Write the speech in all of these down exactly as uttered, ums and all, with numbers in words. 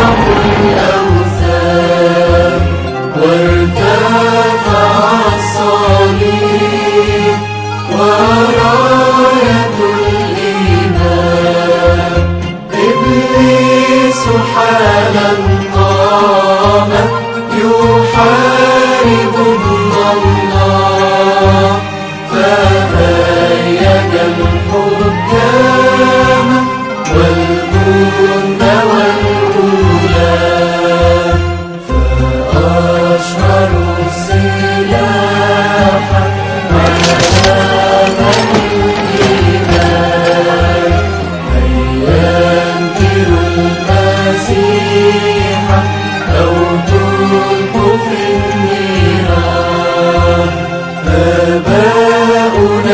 الأوثان وارتفع الصليب وراية الإيمان. إبليس حالا قام يحارب الله، فهيج الحكام والجند والغلام، فأشهروا السلاح على بني الإيمان. هيا انكروا المسيح أو تلقوا في النيران. آباؤنا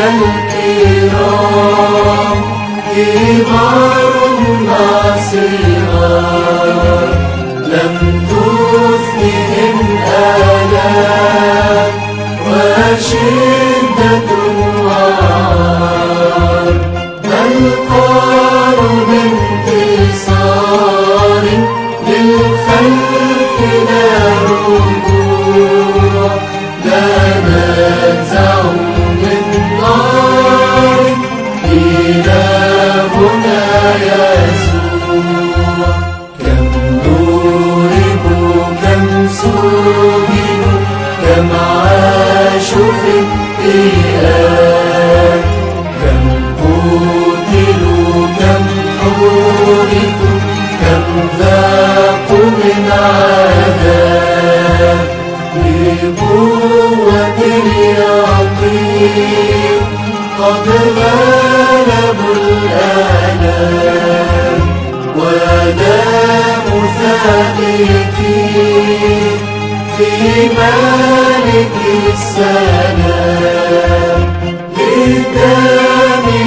الكرام كبار وصغار، لم تثنهم آلام وشدة وعار، بل قالوا بانتصار للخلق لا رجوع. لا ننزع من نار إلهنا يسوع. كم ضربوا كم سجنوا كم عاشوا في اكتئاب، كم قتلوا كم حرقوا كم ذاقوا من عذاب. بقوة اليقين قد غلبوا الآلام، وداموا ثابتين في مالك السلام. بالدم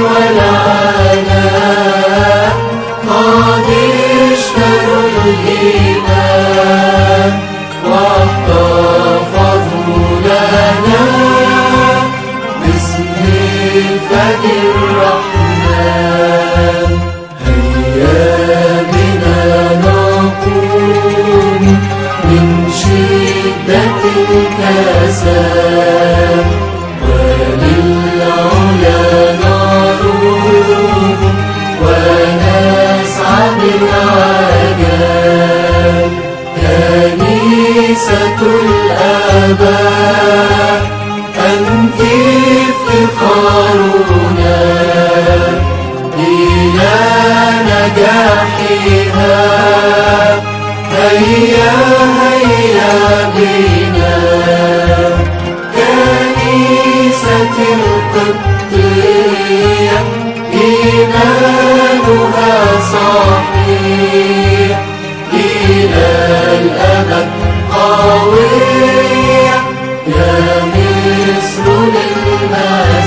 والعناء قد اشتروا الإيمان، واحتفظوا لنا باسم الفدي الرحمن. هيا بنا نقوم من شدة الكساد، وللعلا نروم ونسعى بالعجاب. كنيسة الآباء أنت افتخارنا إلى نجاحها. هيا هيا بنا كنيسة القبطية، إيمانها صحيح إلى الأبد قوية، يا مصر للمجد.